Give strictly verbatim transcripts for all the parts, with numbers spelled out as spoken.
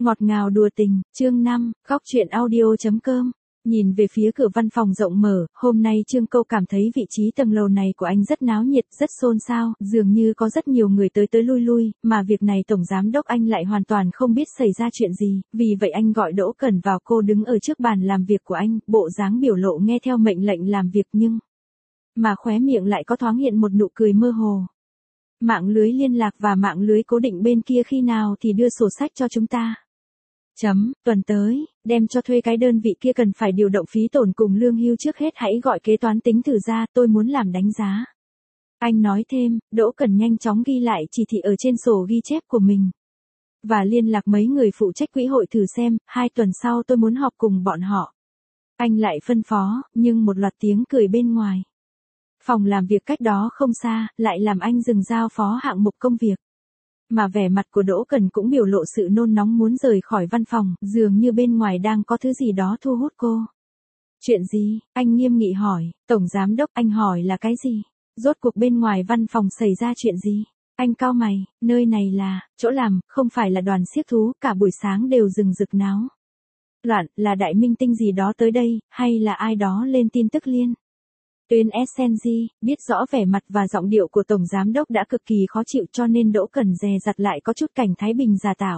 Ngọt ngào đùa tình, chương năm, góc truyện audio.com. Nhìn về phía cửa văn phòng rộng mở, hôm nay Trương Câu cảm thấy vị trí tầng lầu này của anh rất náo nhiệt, rất xôn xao, dường như có rất nhiều người tới tới lui lui, mà việc này Tổng Giám Đốc anh lại hoàn toàn không biết xảy ra chuyện gì, vì vậy anh gọi Đỗ Cẩn vào, cô đứng ở trước bàn làm việc của anh, bộ dáng biểu lộ nghe theo mệnh lệnh làm việc nhưng mà khóe miệng lại có thoáng hiện một nụ cười mơ hồ. Mạng lưới liên lạc và mạng lưới cố định bên kia khi nào thì đưa sổ sách cho chúng ta? Chấm, tuần tới, đem cho thuê cái đơn vị kia cần phải điều động phí tổn cùng lương hưu trước hết hãy gọi kế toán tính thử ra, tôi muốn làm đánh giá. Anh nói thêm, Đỗ Cẩn nhanh chóng ghi lại chỉ thị ở trên sổ ghi chép của mình. Và liên lạc mấy người phụ trách quỹ hội thử xem, hai tuần sau tôi muốn họp cùng bọn họ. Anh lại phân phó, nhưng một loạt tiếng cười bên ngoài. Phòng làm việc cách đó không xa, lại làm anh dừng giao phó hạng mục công việc. Mà vẻ mặt của Đỗ Cẩn cũng biểu lộ sự nôn nóng muốn rời khỏi văn phòng, dường như bên ngoài đang có thứ gì đó thu hút cô. Chuyện gì? Anh nghiêm nghị hỏi, Tổng Giám Đốc, anh hỏi là cái gì? Rốt cuộc bên ngoài văn phòng xảy ra chuyện gì? Anh cau mày, nơi này là, chỗ làm, không phải là đoàn xiếc thú, cả buổi sáng đều rừng rực náo loạn, là đại minh tinh gì đó tới đây, hay là ai đó lên tin tức liên tuyến ét en giê, biết rõ vẻ mặt và giọng điệu của Tổng Giám Đốc đã cực kỳ khó chịu cho nên Đỗ Cẩn dè dặt lại có chút cảnh Thái Bình giả tạo.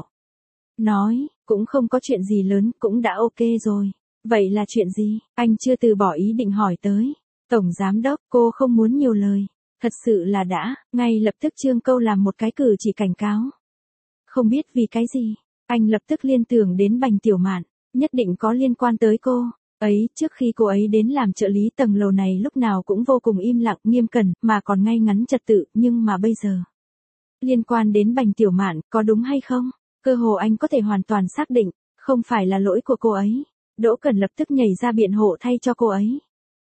Nói, cũng không có chuyện gì lớn, cũng đã ok rồi. Vậy là chuyện gì? Anh chưa từ bỏ ý định hỏi tới. Tổng Giám Đốc, cô không muốn nhiều lời. Thật sự là đã, ngay lập tức Trương Câu làm một cái cử chỉ cảnh cáo. Không biết vì cái gì, anh lập tức liên tưởng đến Bành Tiểu Mạn, nhất định có liên quan tới cô. Ấy, trước khi cô ấy đến làm trợ lý tầng lầu này lúc nào cũng vô cùng im lặng, nghiêm cẩn, mà còn ngay ngắn trật tự, nhưng mà bây giờ liên quan đến Bành Tiểu Mạn, có đúng hay không? Cơ hồ anh có thể hoàn toàn xác định, không phải là lỗi của cô ấy. Đỗ Cẩn lập tức nhảy ra biện hộ thay cho cô ấy.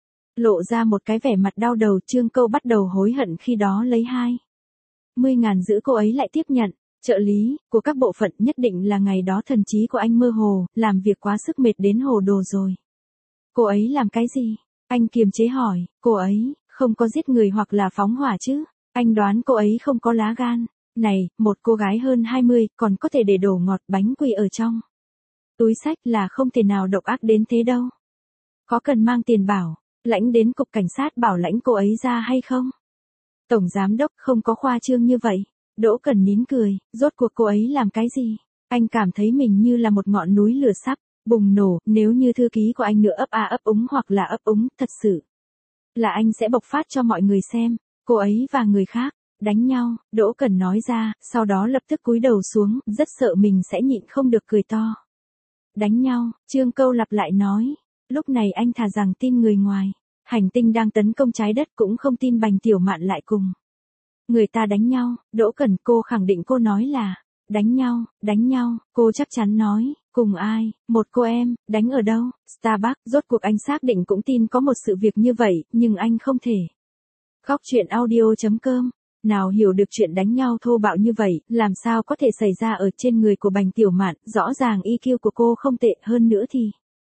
Lộ ra một cái vẻ mặt đau đầu, Trương Câu bắt đầu hối hận khi đó lấy hai mươi ngàn giữ cô ấy lại tiếp nhận. Trợ lý của các bộ phận nhất định là ngày đó thần trí của anh mơ hồ, làm việc quá sức mệt đến hồ đồ rồi. Cô ấy làm cái gì? Anh kiềm chế hỏi, cô ấy, không có giết người hoặc là phóng hỏa chứ? Anh đoán cô ấy không có lá gan. Này, một cô gái hơn hai mươi, còn có thể để đồ ngọt bánh quy ở trong túi xách là không thể nào độc ác đến thế đâu. Có cần mang tiền bảo lãnh đến cục cảnh sát bảo lãnh cô ấy ra hay không? Tổng Giám Đốc không có khoa trương như vậy. Đỗ Cẩn nín cười, rốt cuộc cô ấy làm cái gì? Anh cảm thấy mình như là một ngọn núi lửa sắp bùng nổ, nếu như thư ký của anh nữa ấp a ấp úng hoặc là ấp úng, thật sự là anh sẽ bộc phát cho mọi người xem. Cô ấy và người khác đánh nhau, Đỗ Cẩn nói ra, sau đó lập tức cúi đầu xuống, rất sợ mình sẽ nhịn không được cười to. Đánh nhau, Trương Câu lặp lại nói, lúc này anh thà rằng tin người ngoài hành tinh đang tấn công trái đất cũng không tin Bành Tiểu Mạn lại cùng người ta đánh nhau. Đỗ Cẩn, cô khẳng định cô nói là đánh nhau, đánh nhau, cô chắc chắn nói, cùng ai, một cô em, đánh ở đâu, Starbucks, rốt cuộc anh xác định cũng tin có một sự việc như vậy, nhưng anh không thể. Góc truyện audio.com, nào hiểu được chuyện đánh nhau thô bạo như vậy, làm sao có thể xảy ra ở trên người của Bành Tiểu Mạn, rõ ràng i kiu của cô không tệ hơn nữa thì.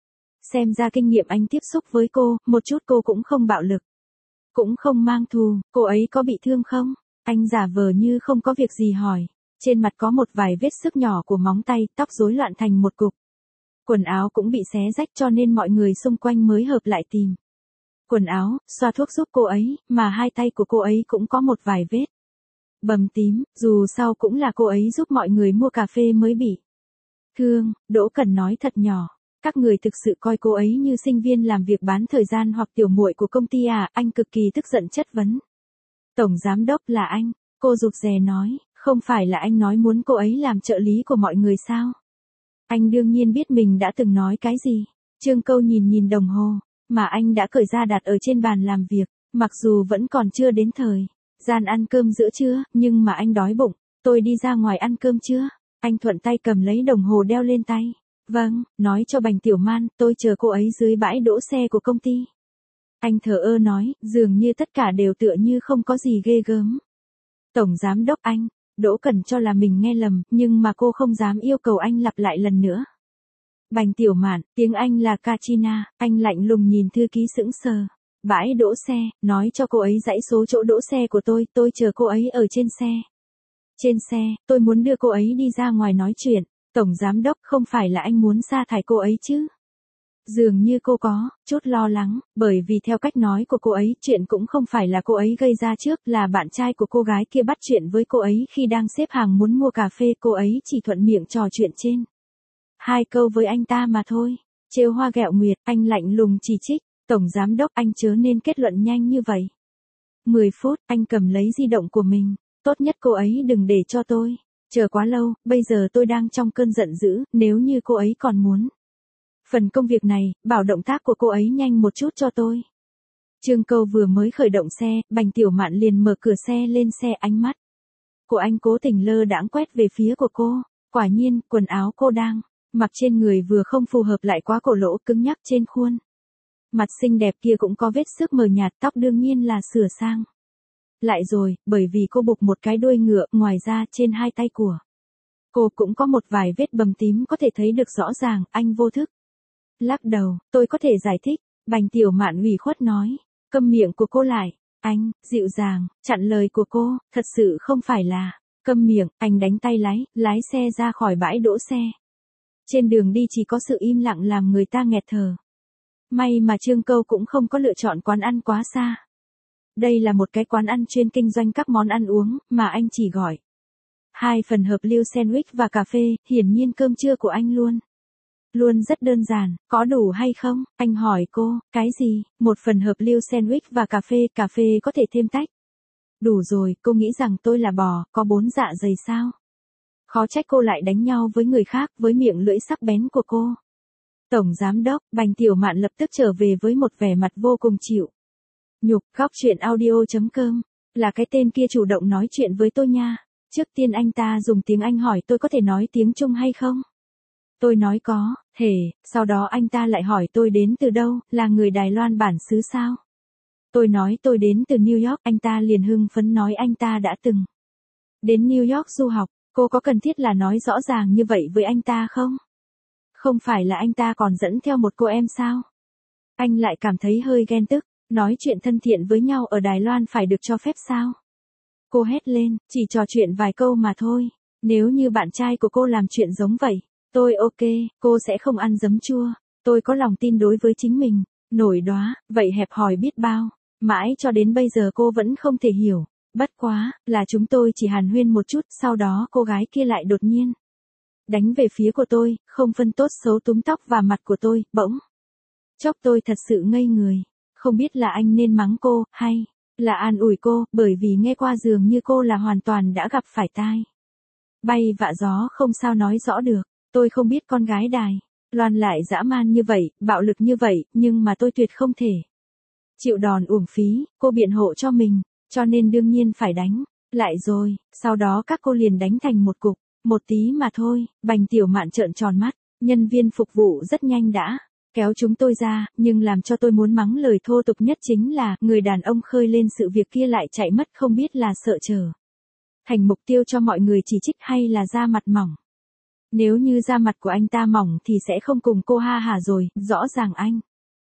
Xem ra kinh nghiệm anh tiếp xúc với cô, một chút cô cũng không bạo lực. Cũng không mang thù, cô ấy có bị thương không? Anh giả vờ như không có việc gì hỏi. Trên mặt có một vài vết xước nhỏ của móng tay, tóc rối loạn thành một cục. Quần áo cũng bị xé rách cho nên mọi người xung quanh mới hợp lại tìm quần áo, xoa thuốc giúp cô ấy, mà hai tay của cô ấy cũng có một vài vết bầm tím, dù sao cũng là cô ấy giúp mọi người mua cà phê mới bị thương. Đỗ Cẩn nói thật nhỏ, các người thực sự coi cô ấy như sinh viên làm việc bán thời gian hoặc tiểu muội của công ty à? Anh cực kỳ tức giận chất vấn. Tổng Giám Đốc là anh, cô rụt rè nói. Không phải là anh nói muốn cô ấy làm trợ lý của mọi người sao? Anh đương nhiên biết mình đã từng nói cái gì. Trương Câu nhìn nhìn đồng hồ, mà anh đã cởi ra đặt ở trên bàn làm việc, mặc dù vẫn còn chưa đến thời gian ăn cơm giữa trưa, nhưng mà anh đói bụng, tôi đi ra ngoài ăn cơm chưa? Anh thuận tay cầm lấy đồng hồ đeo lên tay. Vâng, nói cho Bành Tiểu Mạn, tôi chờ cô ấy dưới bãi đỗ xe của công ty. Anh thờ ơ nói, dường như tất cả đều tựa như không có gì ghê gớm. Tổng Giám Đốc anh. Đỗ Cẩn cho là mình nghe lầm, nhưng mà cô không dám yêu cầu anh lặp lại lần nữa. Bành Tiểu Mạn, tiếng Anh là Katrina, anh lạnh lùng nhìn thư ký sững sờ. Bãi đỗ xe, nói cho cô ấy dãy số chỗ đỗ xe của tôi, tôi chờ cô ấy ở trên xe. Trên xe, tôi muốn đưa cô ấy đi ra ngoài nói chuyện. Tổng giám đốc, không phải là anh muốn sa thải cô ấy chứ? Dường như cô có chút lo lắng, bởi vì theo cách nói của cô ấy, chuyện cũng không phải là cô ấy gây ra trước, là bạn trai của cô gái kia bắt chuyện với cô ấy khi đang xếp hàng muốn mua cà phê, cô ấy chỉ thuận miệng trò chuyện trên hai câu với anh ta mà thôi. Trêu hoa ghẹo nguyệt, anh lạnh lùng chỉ trích, tổng giám đốc, anh chớ nên kết luận nhanh như vậy. mười phút, anh cầm lấy di động của mình, tốt nhất cô ấy đừng để cho tôi chờ quá lâu, bây giờ tôi đang trong cơn giận dữ, nếu như cô ấy còn muốn phần công việc này, bảo động tác của cô ấy nhanh một chút cho tôi. Trương Câu vừa mới khởi động xe, Bành Tiểu Mạn liền mở cửa xe lên xe, ánh mắt của anh cố tình lơ đãng quét về phía của cô. Quả nhiên, quần áo cô đang mặc trên người vừa không phù hợp lại quá cổ lỗ cứng nhắc trên khuôn mặt xinh đẹp kia cũng có vết xước mờ nhạt, tóc đương nhiên là sửa sang lại rồi, bởi vì cô buộc một cái đuôi ngựa, ngoài ra trên hai tay của cô cũng có một vài vết bầm tím có thể thấy được rõ ràng. Anh vô thức lắc đầu, tôi có thể giải thích, Bành Tiểu Mạn ủy khuất nói. Câm miệng của cô lại, anh, dịu dàng, chặn lời của cô, thật sự không phải là, câm miệng, anh đánh tay lái, lái xe ra khỏi bãi đỗ xe. Trên đường đi chỉ có sự im lặng làm người ta nghẹt thở. May mà Trương Câu cũng không có lựa chọn quán ăn quá xa. Đây là một cái quán ăn chuyên kinh doanh các món ăn uống, mà anh chỉ gọi hai phần hợp lưu sandwich và cà phê, hiển nhiên cơm trưa của anh luôn. Luôn rất đơn giản, có đủ hay không? Anh hỏi cô, cái gì? Một phần hợp lưu sandwich và cà phê, cà phê có thể thêm tách. Đủ rồi, cô nghĩ rằng tôi là bò, có bốn dạ dày sao? Khó trách cô lại đánh nhau với người khác, với miệng lưỡi sắc bén của cô. Tổng giám đốc, Bành Tiểu Mạn lập tức trở về với một vẻ mặt vô cùng chịu nhục. Góc chuyện audio chấm com là cái tên kia chủ động nói chuyện với tôi nha. Trước tiên anh ta dùng tiếng Anh hỏi tôi có thể nói tiếng Trung hay không? Tôi nói có, thể, sau đó anh ta lại hỏi tôi đến từ đâu, là người Đài Loan bản xứ sao? Tôi nói tôi đến từ New York, anh ta liền hưng phấn nói anh ta đã từng đến New York du học. Cô có cần thiết là nói rõ ràng như vậy với anh ta không? Không phải là anh ta còn dẫn theo một cô em sao? Anh lại cảm thấy hơi ghen tức, nói chuyện thân thiện với nhau ở Đài Loan phải được cho phép sao? Cô hét lên, chỉ trò chuyện vài câu mà thôi, nếu như bạn trai của cô làm chuyện giống vậy, tôi ok, cô sẽ không ăn giấm chua, tôi có lòng tin đối với chính mình, nổi đóa, vậy hẹp hòi biết bao, mãi cho đến bây giờ cô vẫn không thể hiểu, bất quá, là chúng tôi chỉ hàn huyên một chút, sau đó cô gái kia lại đột nhiên đánh về phía của tôi, không phân tốt xấu túm tóc và mặt của tôi, bỗng chốc tôi thật sự ngây người, không biết là anh nên mắng cô, hay là an ủi cô, bởi vì nghe qua dường như cô là hoàn toàn đã gặp phải tai bay vạ gió, không sao nói rõ được. Tôi không biết con gái Đài Loan lại dã man như vậy, bạo lực như vậy, nhưng mà tôi tuyệt không thể chịu đòn uổng phí. Cô biện hộ cho mình, cho nên đương nhiên phải đánh lại rồi, sau đó các cô liền đánh thành một cục, một tí mà thôi. Bành Tiểu Mạn trợn tròn mắt, nhân viên phục vụ rất nhanh đã kéo chúng tôi ra, nhưng làm cho tôi muốn mắng lời thô tục nhất chính là, người đàn ông khơi lên sự việc kia lại chạy mất, không biết là sợ trở thành mục tiêu cho mọi người chỉ trích hay là da mặt mỏng. Nếu như da mặt của anh ta mỏng thì sẽ không cùng cô ha hả rồi, rõ ràng anh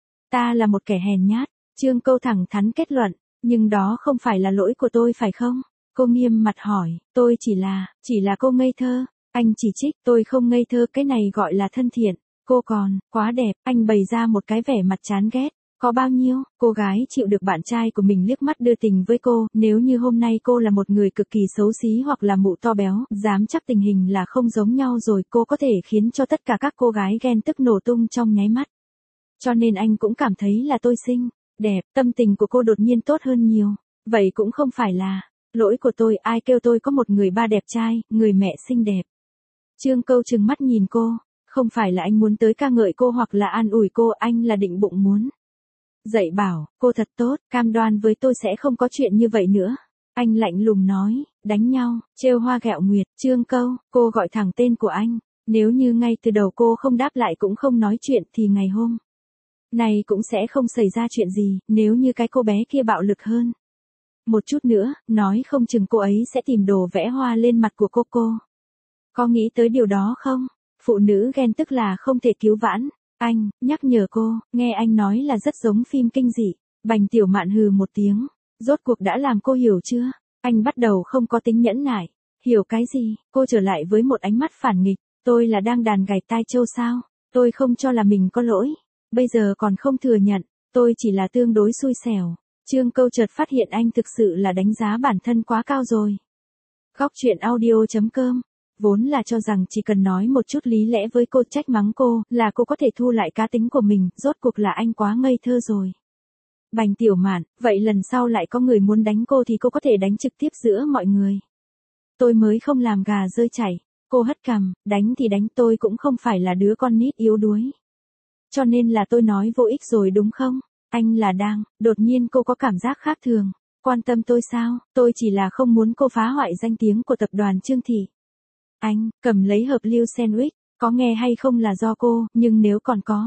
ta là một kẻ hèn nhát. Trương Câu thẳng thắn kết luận, nhưng đó không phải là lỗi của tôi phải không? Cô nghiêm mặt hỏi, tôi chỉ là, chỉ là cô ngây thơ. Anh chỉ trích, tôi không ngây thơ, cái này gọi là thân thiện. Cô còn, quá đẹp, anh bày ra một cái vẻ mặt chán ghét. Có bao nhiêu, cô gái chịu được bạn trai của mình liếc mắt đưa tình với cô, nếu như hôm nay cô là một người cực kỳ xấu xí hoặc là mụ to béo, dám chắc tình hình là không giống nhau rồi, cô có thể khiến cho tất cả các cô gái ghen tức nổ tung trong nháy mắt. Cho nên anh cũng cảm thấy là tôi xinh, đẹp, tâm tình của cô đột nhiên tốt hơn nhiều. Vậy cũng không phải là lỗi của tôi, ai kêu tôi có một người ba đẹp trai, người mẹ xinh đẹp. Trương Câu trừng mắt nhìn cô, không phải là anh muốn tới ca ngợi cô hoặc là an ủi cô, anh là định bụng muốn dạy bảo, cô thật tốt, cam đoan với tôi sẽ không có chuyện như vậy nữa. Anh lạnh lùng nói, đánh nhau, trêu hoa ghẹo nguyệt. Trương Câu, cô gọi thẳng tên của anh, nếu như ngay từ đầu cô không đáp lại cũng không nói chuyện thì ngày hôm này cũng sẽ không xảy ra chuyện gì, nếu như cái cô bé kia bạo lực hơn một chút nữa, nói không chừng cô ấy sẽ tìm đồ vẽ hoa lên mặt của cô cô. Có nghĩ tới điều đó không? Phụ nữ ghen tức là không thể cứu vãn. Anh, nhắc nhở cô, nghe anh nói là rất giống phim kinh dị. Bành Tiểu Mạn hừ một tiếng, rốt cuộc đã làm cô hiểu chưa? Anh bắt đầu không có tính nhẫn nại. Hiểu cái gì? Cô trở lại với một ánh mắt phản nghịch. Tôi là đang đàn gảy tai trâu sao? Tôi không cho là mình có lỗi. Bây giờ còn không thừa nhận, tôi chỉ là tương đối xui xẻo. Trương Câu chợt phát hiện anh thực sự là đánh giá bản thân quá cao rồi. Góc truyện audio.com. Vốn là cho rằng chỉ cần nói một chút lý lẽ với cô, trách mắng cô, là cô có thể thu lại cá tính của mình, rốt cuộc là anh quá ngây thơ rồi. Bành Tiểu Mạn, vậy lần sau lại có người muốn đánh cô thì cô có thể đánh trực tiếp giữa mọi người. Tôi mới không làm gà rơi chảy. Cô hất cằm, đánh thì đánh, tôi cũng không phải là đứa con nít yếu đuối. Cho nên là tôi nói vô ích rồi đúng không? Anh là đang, đột nhiên cô có cảm giác khác thường. Quan tâm tôi sao? Tôi chỉ là không muốn cô phá hoại danh tiếng của tập đoàn Trương Thị. Anh, cầm lấy hộp lưu sandwich, có nghe hay không là do cô, nhưng nếu còn có.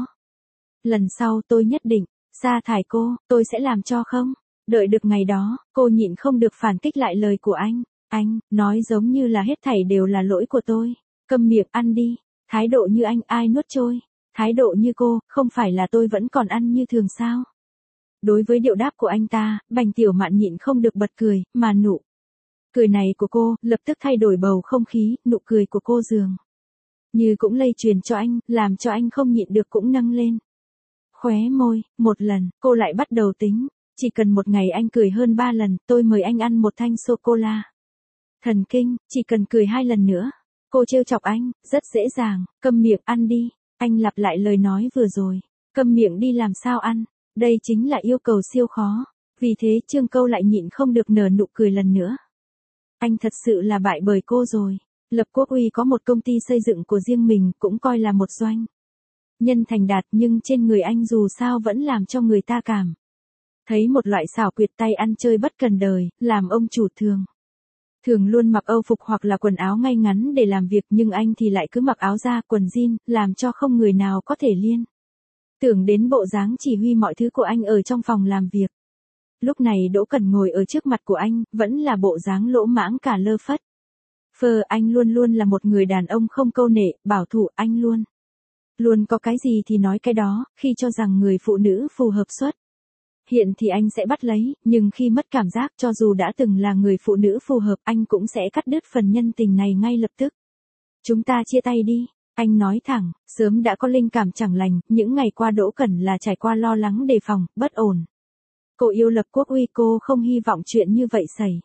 Lần sau tôi nhất định, sa thải cô, tôi sẽ làm cho không? Đợi được ngày đó, cô nhịn không được phản kích lại lời của anh. Anh, nói giống như là hết thảy đều là lỗi của tôi. Câm miệng ăn đi. Thái độ như anh ai nuốt trôi. Thái độ như cô, không phải là tôi vẫn còn ăn như thường sao? Đối với điệu đáp của anh ta, Bành Tiểu Mạn nhịn không được bật cười, mà nụ cười này của cô, lập tức thay đổi bầu không khí, nụ cười của cô dường như cũng lây truyền cho anh, làm cho anh không nhịn được cũng nâng lên. Khóe môi, một lần, cô lại bắt đầu tính, chỉ cần một ngày anh cười hơn ba lần, tôi mời anh ăn một thanh sô-cô-la. Thần kinh, chỉ cần cười hai lần nữa. Cô trêu chọc anh, rất dễ dàng, câm miệng ăn đi. Anh lặp lại lời nói vừa rồi, câm miệng đi làm sao ăn. Đây chính là yêu cầu siêu khó. Vì thế Trương Câu lại nhịn không được nở nụ cười lần nữa. Anh thật sự là bại bởi cô rồi. Lập Quốc Uy có một công ty xây dựng của riêng mình, cũng coi là một doanh nhân thành đạt, nhưng trên người anh dù sao vẫn làm cho người ta cảm thấy một loại xảo quyệt, tay ăn chơi bất cần đời, làm ông chủ thường. Thường luôn mặc âu phục hoặc là quần áo ngay ngắn để làm việc, nhưng anh thì lại cứ mặc áo da, quần jean, làm cho không người nào có thể liên tưởng đến bộ dáng chỉ huy mọi thứ của anh ở trong phòng làm việc. Lúc này Đỗ Cẩn ngồi ở trước mặt của anh, vẫn là bộ dáng lỗ mãng cả lơ phất. Phờ, anh luôn luôn là một người đàn ông không câu nệ, bảo thủ, anh luôn. Luôn có cái gì thì nói cái đó, khi cho rằng người phụ nữ phù hợp xuất hiện thì anh sẽ bắt lấy, nhưng khi mất cảm giác, cho dù đã từng là người phụ nữ phù hợp, anh cũng sẽ cắt đứt phần nhân tình này ngay lập tức. Chúng ta chia tay đi. Anh nói thẳng, sớm đã có linh cảm chẳng lành, những ngày qua Đỗ Cẩn là trải qua lo lắng đề phòng, bất ổn. Cô yêu Lập Quốc Uy, cô không hy vọng chuyện như vậy xảy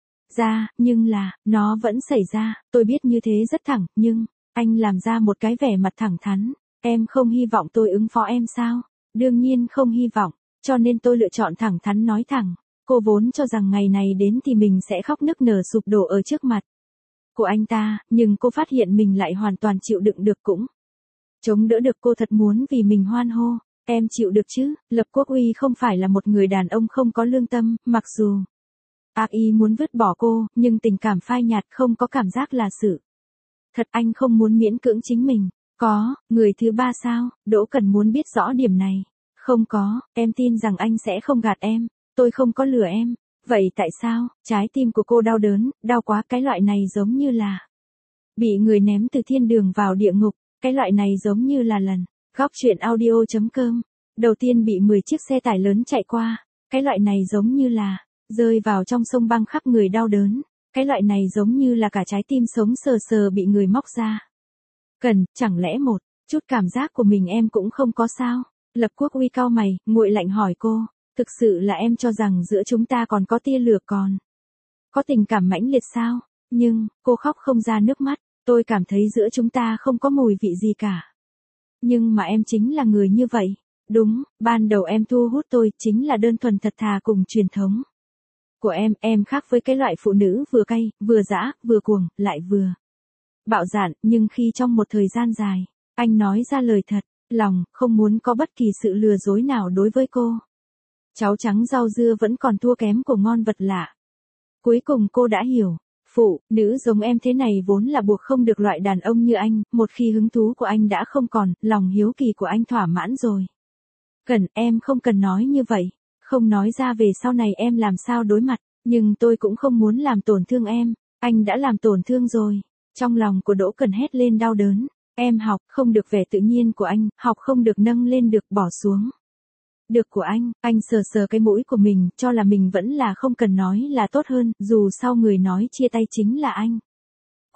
ra, nhưng là, nó vẫn xảy ra, tôi biết như thế rất thẳng, nhưng, anh làm ra một cái vẻ mặt thẳng thắn, em không hy vọng tôi ứng phó em sao? Đương nhiên không hy vọng, cho nên tôi lựa chọn thẳng thắn nói thẳng. Cô vốn cho rằng ngày này đến thì mình sẽ khóc nức nở sụp đổ ở trước mặt của anh ta, nhưng cô phát hiện mình lại hoàn toàn chịu đựng được, cũng chống đỡ được. Cô thật muốn vì mình hoan hô. Em chịu được chứ? Lập Quốc Uy không phải là một người đàn ông không có lương tâm, mặc dù ác ý muốn vứt bỏ cô, nhưng tình cảm phai nhạt, không có cảm giác là sự thật. Anh không muốn miễn cưỡng chính mình. Có, người thứ ba sao? Đỗ Cẩn muốn biết rõ điểm này. Không có, em tin rằng anh sẽ không gạt em. Tôi không có lừa em. Vậy tại sao? Trái tim của cô đau đớn, đau quá, cái loại này giống như là bị người ném từ thiên đường vào địa ngục. Cái loại này giống như là lần Góc truyện audio.com đầu tiên bị mười chiếc xe tải lớn chạy qua. Cái loại này giống như là rơi vào trong sông băng, khắp người đau đớn. Cái loại này giống như là cả trái tim sống sờ sờ bị người móc ra. Cần, chẳng lẽ một chút cảm giác của mình em cũng không có sao? Lập Quốc Uy cau mày, nguội lạnh hỏi cô, thực sự là em cho rằng giữa chúng ta còn có tia lửa, còn có tình cảm mãnh liệt sao? Nhưng, cô khóc không ra nước mắt, tôi cảm thấy giữa chúng ta không có mùi vị gì cả. Nhưng mà em chính là người như vậy. Đúng, ban đầu em thu hút tôi, chính là đơn thuần thật thà cùng truyền thống của em. Em khác với cái loại phụ nữ vừa cay, vừa dã, vừa cuồng, lại vừa bạo dạn, nhưng khi trong một thời gian dài, anh nói ra lời thật lòng, không muốn có bất kỳ sự lừa dối nào đối với cô. Cháo trắng rau dưa vẫn còn thua kém của ngon vật lạ. Cuối cùng cô đã hiểu, phụ nữ giống em thế này vốn là buộc không được loại đàn ông như anh, một khi hứng thú của anh đã không còn, lòng hiếu kỳ của anh thỏa mãn rồi. Cần, em không cần nói như vậy, không nói ra về sau này em làm sao đối mặt, nhưng tôi cũng không muốn làm tổn thương em, anh đã làm tổn thương rồi. Trong lòng của Đỗ Cẩn hét lên đau đớn, em học không được vẻ tự nhiên của anh, học không được nâng lên được bỏ xuống được của anh. Anh sờ sờ cái mũi của mình, cho là mình vẫn là không cần nói là tốt hơn, dù sau người nói chia tay chính là anh.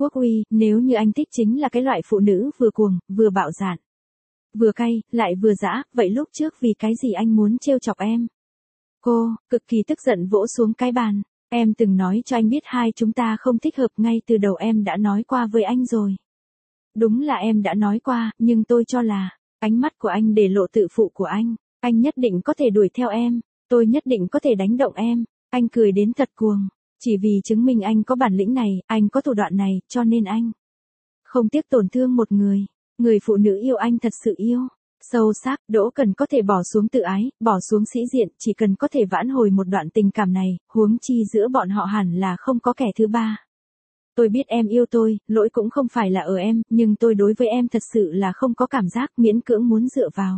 Quốc Uy, nếu như anh thích chính là cái loại phụ nữ vừa cuồng, vừa bạo dạn, vừa cay, lại vừa dã, vậy lúc trước vì cái gì anh muốn trêu chọc em? Cô, cực kỳ tức giận vỗ xuống cái bàn. Em từng nói cho anh biết hai chúng ta không thích hợp, ngay từ đầu em đã nói qua với anh rồi. Đúng là em đã nói qua, nhưng tôi cho là, ánh mắt của anh để lộ tự phụ của anh. Anh nhất định có thể đuổi theo em, tôi nhất định có thể đánh động em. Anh cười đến thật cuồng. Chỉ vì chứng minh anh có bản lĩnh này, anh có thủ đoạn này, cho nên anh không tiếc tổn thương một người. Người phụ nữ yêu anh thật sự yêu. Sâu sắc, Đỗ Cần có thể bỏ xuống tự ái, bỏ xuống sĩ diện, chỉ cần có thể vãn hồi một đoạn tình cảm này, huống chi giữa bọn họ hẳn là không có kẻ thứ ba. Tôi biết em yêu tôi, lỗi cũng không phải là ở em, nhưng tôi đối với em thật sự là không có cảm giác, miễn cưỡng muốn dựa vào.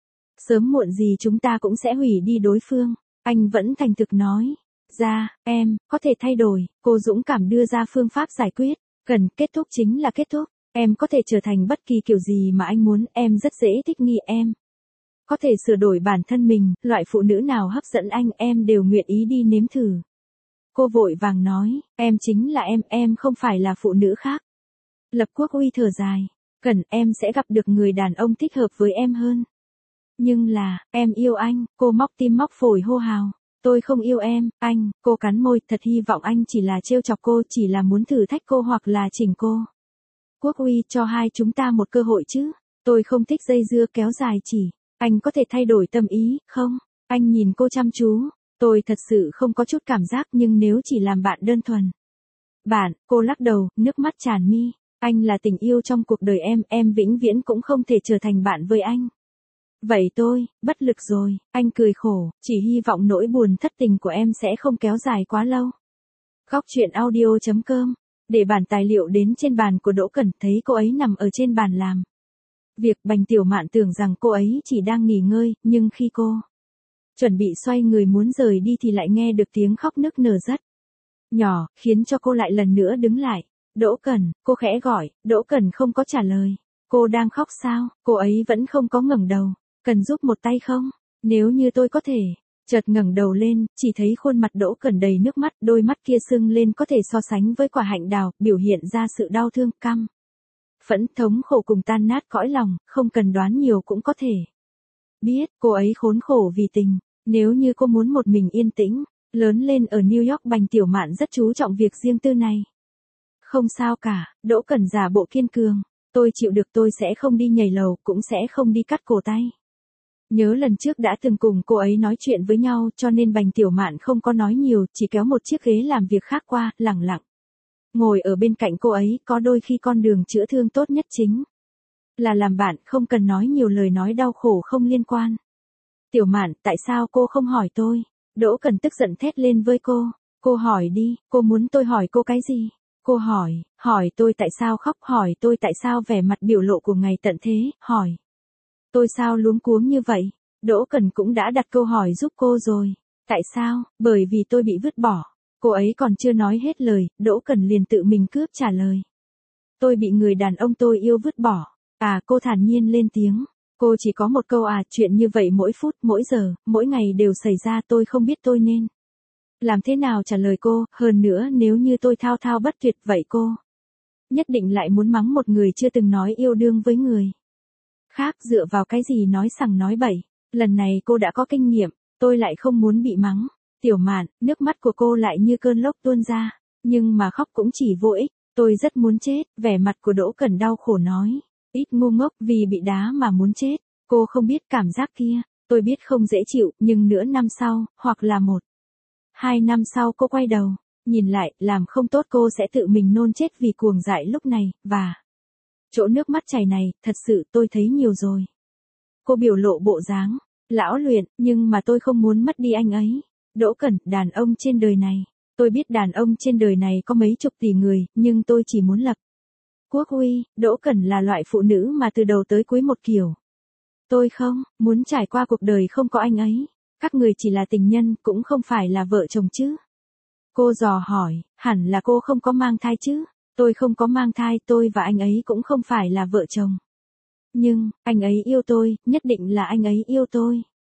Sớm muộn gì chúng ta cũng sẽ hủy đi đối phương. Anh vẫn thành thực nói. Ra, em, có thể thay đổi, cô dũng cảm đưa ra phương pháp giải quyết. Cần, kết thúc chính là kết thúc. Em có thể trở thành bất kỳ kiểu gì mà anh muốn, em rất dễ thích nghi em. Có thể sửa đổi bản thân mình, loại phụ nữ nào hấp dẫn anh em đều nguyện ý đi nếm thử. Cô vội vàng nói, em chính là em, em không phải là phụ nữ khác. Lập Quốc Uy thở dài, Cần, em sẽ gặp được người đàn ông thích hợp với em hơn. Nhưng là, em yêu anh, cô móc tim móc phổi hô hào. Tôi không yêu em, anh, cô cắn môi, thật hy vọng anh chỉ là trêu chọc cô, chỉ là muốn thử thách cô hoặc là chỉnh cô. Quốc Uy, cho hai chúng ta một cơ hội chứ. Tôi không thích dây dưa kéo dài chỉ. Anh có thể thay đổi tâm ý, không? Anh nhìn cô chăm chú. Tôi thật sự không có chút cảm giác, nhưng nếu chỉ làm bạn đơn thuần. Bạn, cô lắc đầu, nước mắt tràn mi. Anh là tình yêu trong cuộc đời em, em vĩnh viễn cũng không thể trở thành bạn với anh. Vậy tôi, bất lực rồi, anh cười khổ, chỉ hy vọng nỗi buồn thất tình của em sẽ không kéo dài quá lâu. Góc truyện audio chấm com. Để bản tài liệu đến trên bàn của Đỗ Cẩn, thấy cô ấy nằm ở trên bàn làm việc. Bành Tiểu Mạn tưởng rằng cô ấy chỉ đang nghỉ ngơi, nhưng khi cô chuẩn bị xoay người muốn rời đi thì lại nghe được tiếng khóc nức nở rất nhỏ, khiến cho cô lại lần nữa đứng lại. Đỗ Cẩn, cô khẽ gọi, Đỗ Cẩn không có trả lời. Cô đang khóc sao? Cô ấy vẫn không có ngẩng đầu. Cần giúp một tay không? Nếu như tôi có thể. Chợt ngẩng đầu lên, chỉ thấy khuôn mặt Đỗ Cẩn đầy nước mắt, đôi mắt kia sưng lên có thể so sánh với quả hạnh đào, biểu hiện ra sự đau thương, căm phẫn, thống khổ cùng tan nát cõi lòng, không cần đoán nhiều cũng có thể biết, cô ấy khốn khổ vì tình. Nếu như cô muốn một mình yên tĩnh, lớn lên ở New York, Bành Tiểu Mạn rất chú trọng việc riêng tư này. Không sao cả, Đỗ Cẩn giả bộ kiên cường. Tôi chịu được, tôi sẽ không đi nhảy lầu, cũng sẽ không đi cắt cổ tay. Nhớ lần trước đã từng cùng cô ấy nói chuyện với nhau, cho nên Bành Tiểu Mạn không có nói nhiều, chỉ kéo một chiếc ghế làm việc khác qua, lẳng lặng ngồi ở bên cạnh cô ấy. Có đôi khi con đường chữa thương tốt nhất chính là làm bạn, không cần nói nhiều lời nói đau khổ không liên quan. Tiểu Mạn, tại sao cô không hỏi tôi? Đỗ Cẩn tức giận thét lên với cô. Cô hỏi đi, cô muốn tôi hỏi cô cái gì? Cô hỏi, hỏi tôi tại sao khóc, hỏi tôi tại sao vẻ mặt biểu lộ của ngày tận thế, hỏi tôi sao luống cuống như vậy. Đỗ Cẩn cũng đã đặt câu hỏi giúp cô rồi. Tại sao? Bởi vì tôi bị vứt bỏ. Cô ấy còn chưa nói hết lời, Đỗ Cẩn liền tự mình cướp trả lời. Tôi bị người đàn ông tôi yêu vứt bỏ. À, cô thản nhiên lên tiếng. Cô chỉ có một câu à, chuyện như vậy mỗi phút, mỗi giờ, mỗi ngày đều xảy ra, tôi không biết tôi nên làm thế nào trả lời cô. Hơn nữa, nếu như tôi thao thao bất tuyệt vậy cô nhất định lại muốn mắng một người chưa từng nói yêu đương với người khác, dựa vào cái gì nói sằng nói bậy. Lần này cô đã có kinh nghiệm, tôi lại không muốn bị mắng. Tiểu Mạn, nước mắt của cô lại như cơn lốc tuôn ra, nhưng mà khóc cũng chỉ vô ích. Tôi rất muốn chết, vẻ mặt của Đỗ Cẩn đau khổ nói. Ít ngu ngốc, vì bị đá mà muốn chết. Cô không biết cảm giác kia. Tôi biết không dễ chịu, nhưng nửa năm sau, hoặc là một, hai năm sau cô quay đầu, nhìn lại, làm không tốt cô sẽ tự mình nôn chết vì cuồng dại lúc này, và chỗ nước mắt chảy này, thật sự tôi thấy nhiều rồi. Cô biểu lộ bộ dáng lão luyện, nhưng mà tôi không muốn mất đi anh ấy. Đỗ Cẩn, đàn ông trên đời này, tôi biết đàn ông trên đời này có mấy chục tỷ người, nhưng tôi chỉ muốn lập Quốc Uy. Đỗ Cẩn là loại phụ nữ mà từ đầu tới cuối một kiểu. Tôi không muốn trải qua cuộc đời không có anh ấy. Các người chỉ là tình nhân, cũng không phải là vợ chồng chứ. Cô dò hỏi, hẳn là cô không có mang thai chứ. Tôi không có mang thai, tôi và anh ấy cũng không phải là vợ chồng. Nhưng, anh ấy yêu tôi, nhất định là anh ấy yêu tôi.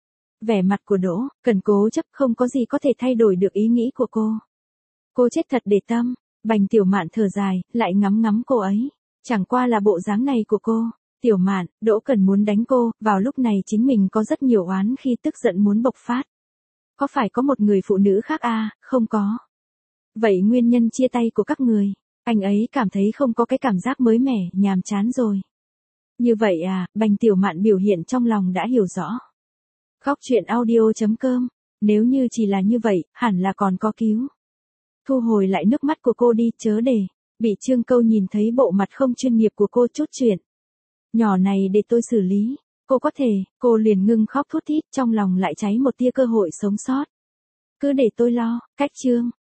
Vẻ mặt của Đỗ Cẩn cố chấp, không có gì có thể thay đổi được ý nghĩ của cô. Cô chết thật để tâm. Bành Tiểu Mạn thở dài, lại ngắm ngắm cô ấy. Chẳng qua là bộ dáng này của cô. Tiểu Mạn, Đỗ Cần muốn đánh cô, vào lúc này chính mình có rất nhiều oán khi tức giận muốn bộc phát. Có phải có một người phụ nữ khác à, không có. Vậy nguyên nhân chia tay của các người, anh ấy cảm thấy không có cái cảm giác mới mẻ, nhàm chán rồi. Như vậy à, Bành Tiểu Mạn biểu hiện trong lòng đã hiểu rõ. Góc truyện audio chấm com, nếu như chỉ là như vậy, hẳn là còn có cứu. Thu hồi lại nước mắt của cô đi, chớ để, bị Trương Câu nhìn thấy bộ mặt không chuyên nghiệp của cô chút chuyện. Nhỏ này để tôi xử lý, cô có thể, cô liền ngưng khóc thút thít, trong lòng lại cháy một tia cơ hội sống sót. Cứ để tôi lo, cách Trương.